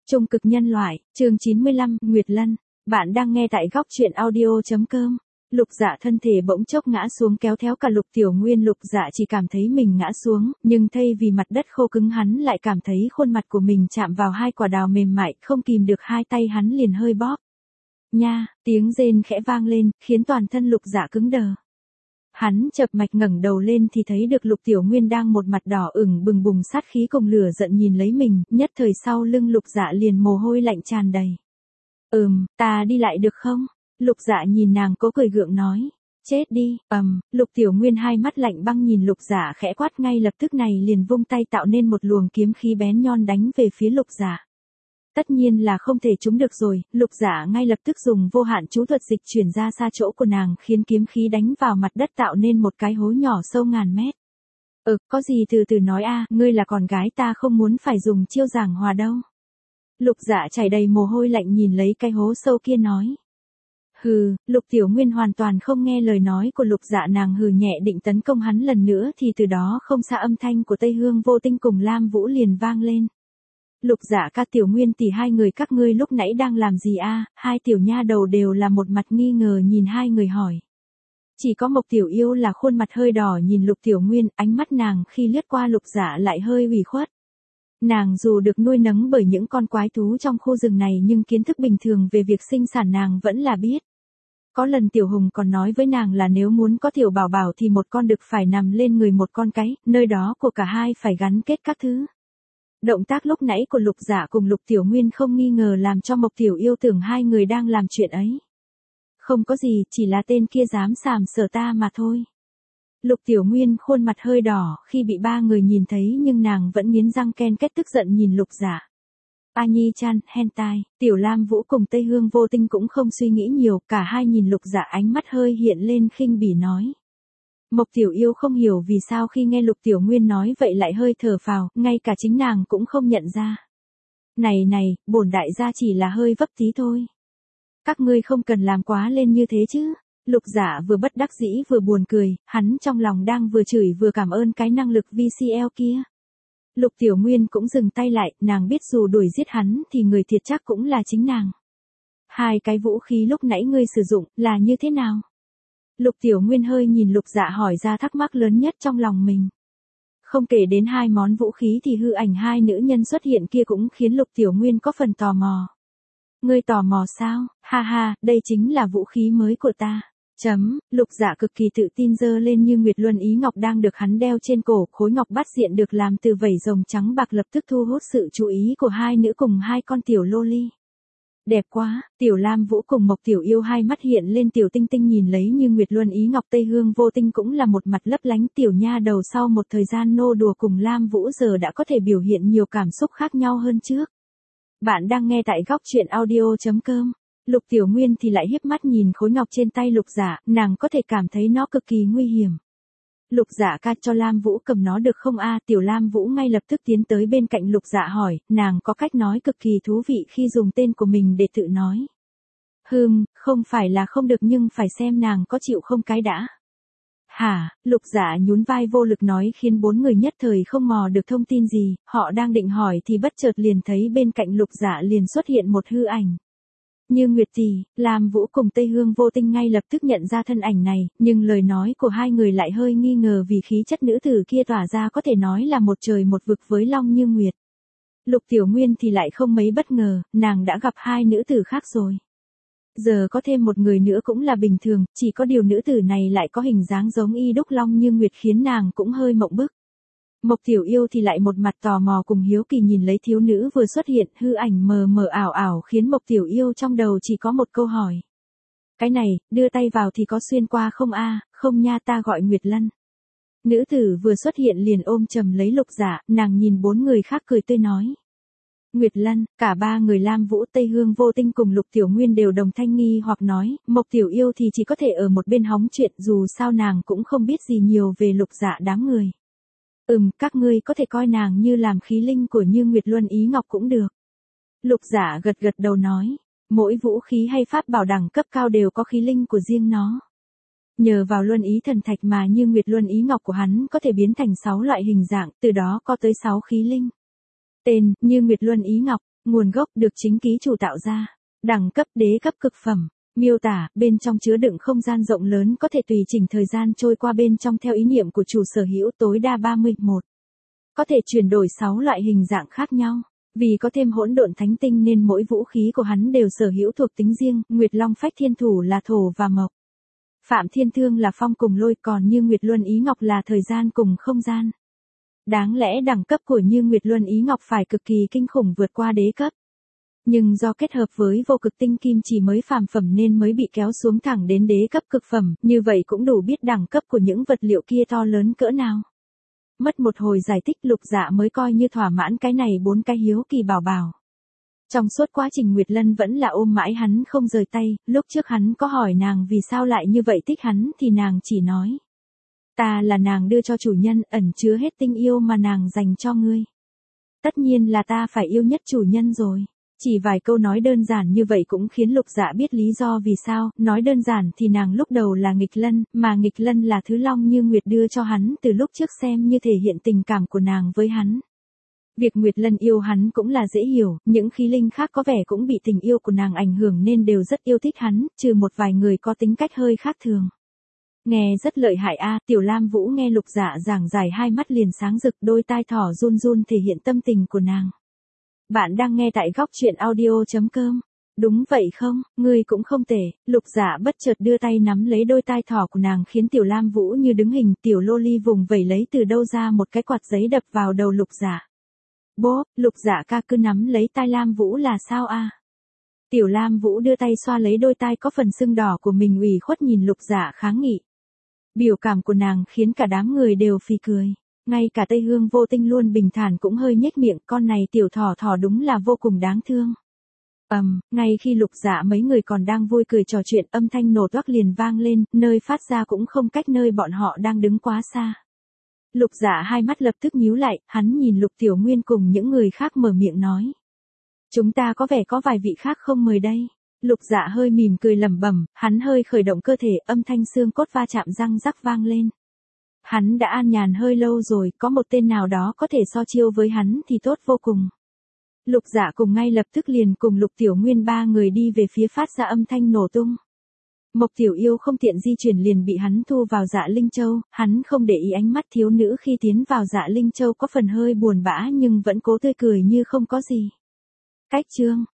Trung cực nhân loại, chương 95, Nguyệt Lân. Bạn đang nghe tại góc truyện audio.com. Lục Dạ thân thể bỗng chốc ngã xuống kéo theo cả Lục Tiểu Nguyên. Lục Dạ chỉ cảm thấy mình ngã xuống, nhưng thay vì mặt đất khô cứng hắn lại cảm thấy khuôn mặt của mình chạm vào hai quả đào mềm mại, không kìm được hai tay hắn liền hơi bóp. Nha, tiếng rên khẽ vang lên, khiến toàn thân Lục Dạ cứng đờ. Hắn chợp mạch ngẩng đầu lên thì thấy được Lục Tiểu Nguyên đang một mặt đỏ ửng bừng bùng sát khí cùng lửa giận nhìn lấy mình, nhất thời sau lưng Lục Dạ liền mồ hôi lạnh tràn đầy. Ta đi lại được không? Lục Dạ nhìn nàng cố cười gượng nói. Chết đi, Lục Tiểu Nguyên hai mắt lạnh băng nhìn Lục Dạ khẽ quát, ngay lập tức này liền vung tay tạo nên một luồng kiếm khí bén nhọn đánh về phía Lục Dạ. Tất nhiên là không thể trúng được rồi, Lục Dạ ngay lập tức dùng vô hạn chú thuật dịch chuyển ra xa chỗ của nàng, khiến kiếm khí đánh vào mặt đất tạo nên một cái hố nhỏ sâu ngàn mét. Có gì từ từ nói a, ngươi là con gái ta không muốn phải dùng chiêu giảng hòa đâu. Lục Dạ chảy đầy mồ hôi lạnh nhìn lấy cái hố sâu kia nói. Hừ, Lục Tiểu Nguyên hoàn toàn không nghe lời nói của Lục Dạ, nàng hừ nhẹ định tấn công hắn lần nữa thì từ đó không xa âm thanh của Tây Hương Vô Tinh cùng Lam Vũ liền vang lên. Lục Dạ ca, Tiểu Nguyên tỷ, hai người các ngươi lúc nãy đang làm gì a? Hai tiểu nha đầu đều là một mặt nghi ngờ nhìn hai người hỏi. Chỉ có Mộc Tiểu Yêu là khuôn mặt hơi đỏ nhìn Lục Tiểu Nguyên, ánh mắt nàng khi lướt qua Lục Dạ lại hơi ủy khuất. Nàng dù được nuôi nấng bởi những con quái thú trong khu rừng này nhưng kiến thức bình thường về việc sinh sản nàng vẫn là biết. Có lần Tiểu Hùng còn nói với nàng là nếu muốn có tiểu bảo bảo thì một con đực phải nằm lên người một con cái, nơi đó của cả hai phải gắn kết các thứ. Động tác lúc nãy của Lục Dạ cùng Lục Tiểu Nguyên không nghi ngờ làm cho Mộc Tiểu Yêu tưởng hai người đang làm chuyện ấy. Không có gì, chỉ là tên kia dám sàm sờ ta mà thôi. Lục Tiểu Nguyên khuôn mặt hơi đỏ khi bị ba người nhìn thấy nhưng nàng vẫn nghiến răng ken kết tức giận nhìn Lục Dạ. A Nhi-chan, hentai, Tiểu Lam Vũ cùng Tây Hương Vô Tinh cũng không suy nghĩ nhiều, cả hai nhìn Lục Dạ ánh mắt hơi hiện lên khinh bỉ nói. Mộc Tiểu Yêu không hiểu vì sao khi nghe Lục Tiểu Nguyên nói vậy lại hơi thở phào, ngay cả chính nàng cũng không nhận ra. Này, bổn đại gia chỉ là hơi vấp tí thôi. Các ngươi không cần làm quá lên như thế chứ. Lục Dạ vừa bất đắc dĩ vừa buồn cười, hắn trong lòng đang vừa chửi vừa cảm ơn cái năng lực VCL kia. Lục Tiểu Nguyên cũng dừng tay lại, nàng biết dù đuổi giết hắn thì người thiệt chắc cũng là chính nàng. Hai cái vũ khí lúc nãy ngươi sử dụng là như thế nào? Lục Tiểu Nguyên hơi nhìn Lục Dạ hỏi ra thắc mắc lớn nhất trong lòng mình. Không kể đến hai món vũ khí thì hư ảnh hai nữ nhân xuất hiện kia cũng khiến Lục Tiểu Nguyên có phần tò mò. Ngươi tò mò sao? Ha ha, đây chính là vũ khí mới của ta. Lục Dạ cực kỳ tự tin giơ lên như Nguyệt Luân Ý Ngọc đang được hắn đeo trên cổ, khối ngọc bát diện được làm từ vảy rồng trắng bạc lập tức thu hút sự chú ý của hai nữ cùng hai con tiểu loli. Đẹp quá, Tiểu Lam Vũ cùng Mộc Tiểu Yêu hai mắt hiện lên tiểu tinh tinh nhìn lấy như Nguyệt Luân Ý Ngọc. Tây Hương Vô Tinh cũng là một mặt lấp lánh tiểu nha đầu sau một thời gian nô đùa cùng Lam Vũ giờ đã có thể biểu hiện nhiều cảm xúc khác nhau hơn trước. Bạn đang nghe tại góc truyện audio.com. Lục Tiểu Nguyên thì lại hiếp mắt nhìn khối ngọc trên tay Lục Dạ, nàng có thể cảm thấy nó cực kỳ nguy hiểm. Lục Dạ ca, cho Lam Vũ cầm nó được không a? Tiểu Lam Vũ ngay lập tức tiến tới bên cạnh Lục Dạ hỏi, nàng có cách nói cực kỳ thú vị khi dùng tên của mình để tự nói. Không phải là không được nhưng phải xem nàng có chịu không cái đã. Hả? Lục Dạ nhún vai vô lực nói khiến bốn người nhất thời không mò được thông tin gì, họ đang định hỏi thì bất chợt liền thấy bên cạnh Lục Dạ liền xuất hiện một hư ảnh. Như Nguyệt tỷ, Lam Vũ cùng Tây Hương Vô Tinh ngay lập tức nhận ra thân ảnh này, nhưng lời nói của hai người lại hơi nghi ngờ vì khí chất nữ tử kia tỏa ra có thể nói là một trời một vực với Long Như Nguyệt. Lục Tiểu Nguyên thì lại không mấy bất ngờ, nàng đã gặp hai nữ tử khác rồi. Giờ có thêm một người nữa cũng là bình thường, chỉ có điều nữ tử này lại có hình dáng giống y đúc Long Như Nguyệt khiến nàng cũng hơi mộng bức. Mộc Tiểu Yêu thì lại một mặt tò mò cùng hiếu kỳ nhìn lấy thiếu nữ vừa xuất hiện, hư ảnh mờ mờ ảo ảo khiến Mộc Tiểu Yêu trong đầu chỉ có một câu hỏi. Cái này, đưa tay vào thì có xuyên qua không a? Không nha, ta gọi Nguyệt Lân. Nữ tử vừa xuất hiện liền ôm chầm lấy Lục Dạ, nàng nhìn bốn người khác cười tươi nói. Nguyệt Lân, cả ba người Lam Vũ, Tây Hương Vô Tinh cùng Lục Tiểu Nguyên đều đồng thanh nghi hoặc nói, Mộc Tiểu Yêu thì chỉ có thể ở một bên hóng chuyện, dù sao nàng cũng không biết gì nhiều về Lục Dạ đám người. Các ngươi có thể coi nàng như làm khí linh của Như Nguyệt Luân Ý Ngọc cũng được. Lục Dạ gật gật đầu nói, mỗi vũ khí hay pháp bảo đẳng cấp cao đều có khí linh của riêng nó. Nhờ vào Luân Ý Thần Thạch mà Như Nguyệt Luân Ý Ngọc của hắn có thể biến thành 6 loại hình dạng, từ đó có tới 6 khí linh. Tên, Như Nguyệt Luân Ý Ngọc, Nguồn gốc được chính ký chủ tạo ra. Đẳng cấp đế cấp cực phẩm. Miêu tả, bên trong chứa đựng không gian rộng lớn có thể tùy chỉnh thời gian trôi qua bên trong theo ý niệm của chủ sở hữu tối đa 31. Có thể chuyển đổi 6 loại hình dạng khác nhau. Vì có thêm hỗn độn thánh tinh nên mỗi vũ khí của hắn đều sở hữu thuộc tính riêng, Nguyệt Long Phách Thiên Thủ là thổ và mộc. Phạm Thiên Thương là phong cùng lôi, còn Như Nguyệt Luân Ý Ngọc là thời gian cùng không gian. Đáng lẽ đẳng cấp của Như Nguyệt Luân Ý Ngọc phải cực kỳ kinh khủng vượt qua đế cấp. Nhưng do kết hợp với vô cực tinh kim chỉ mới phàm phẩm nên mới bị kéo xuống thẳng đến đế cấp cực phẩm, như vậy cũng đủ biết đẳng cấp của những vật liệu kia to lớn cỡ nào. Mất một hồi giải thích Lục Dạ mới coi như thỏa mãn cái này 4 cái hiếu kỳ bảo bảo. Trong suốt quá trình Nguyệt Lân vẫn là ôm mãi hắn không rời tay, lúc trước hắn có hỏi nàng vì sao lại như vậy thích hắn thì nàng chỉ nói. Ta là nàng đưa cho chủ nhân ẩn chứa hết tình yêu mà nàng dành cho ngươi. Tất nhiên là ta phải yêu nhất chủ nhân rồi. Chỉ vài câu nói đơn giản như vậy cũng khiến Lục Dạ biết lý do vì sao, nói đơn giản thì nàng lúc đầu là nghịch lân, mà nghịch lân là thứ Long Như Nguyệt đưa cho hắn từ lúc trước xem như thể hiện tình cảm của nàng với hắn. Việc Nguyệt Lân yêu hắn cũng là dễ hiểu, những khí linh khác có vẻ cũng bị tình yêu của nàng ảnh hưởng nên đều rất yêu thích hắn, trừ một vài người có tính cách hơi khác thường. Nghe rất lợi hại a. Tiểu Lam Vũ nghe Lục Dạ giảng giải hai mắt liền sáng rực, đôi tai thỏ run run thể hiện tâm tình của nàng. Bạn đang nghe tại góc truyện audio.com. Đúng vậy không, ngươi cũng không tệ. Lục Dạ bất chợt đưa tay nắm lấy đôi tai thỏ của nàng khiến Tiểu Lam Vũ như đứng hình. Tiểu Loli vùng vẩy lấy từ đâu ra một cái quạt giấy đập vào đầu Lục Dạ. Bố, Lục Dạ ca cứ nắm lấy tai Lam Vũ là sao a? Tiểu Lam Vũ đưa tay xoa lấy đôi tai có phần sưng đỏ của mình, ủy khuất nhìn Lục Dạ kháng nghị. Biểu cảm của nàng khiến cả đám người đều phì cười. Ngay cả Tây Hương Vô Tinh luôn bình thản cũng hơi nhếch miệng, con này tiểu thỏ thỏ đúng là vô cùng đáng thương. Ngay khi Lục Dạ mấy người còn đang vui cười trò chuyện, âm thanh nổ toác liền vang lên, nơi phát ra cũng không cách nơi bọn họ đang đứng quá xa. Lục Dạ hai mắt lập tức nhíu lại, hắn nhìn Lục Tiểu Nguyên cùng những người khác mở miệng nói. Chúng ta có vẻ có vài vị khác không mời đây. Lục Dạ hơi mỉm cười lẩm bẩm, hắn hơi khởi động cơ thể, âm thanh xương cốt va chạm răng rắc vang lên. Hắn đã an nhàn hơi lâu rồi, có một tên nào đó có thể so chiêu với hắn thì tốt vô cùng. Lục Dạ cùng ngay lập tức liền cùng Lục Tiểu Nguyên ba người đi về phía phát ra âm thanh nổ tung. Mộc Tiểu Yêu không tiện di chuyển liền bị hắn thu vào Dạ Linh Châu, hắn không để ý ánh mắt thiếu nữ khi tiến vào Dạ Linh Châu có phần hơi buồn bã nhưng vẫn cố tươi cười như không có gì. Cách chương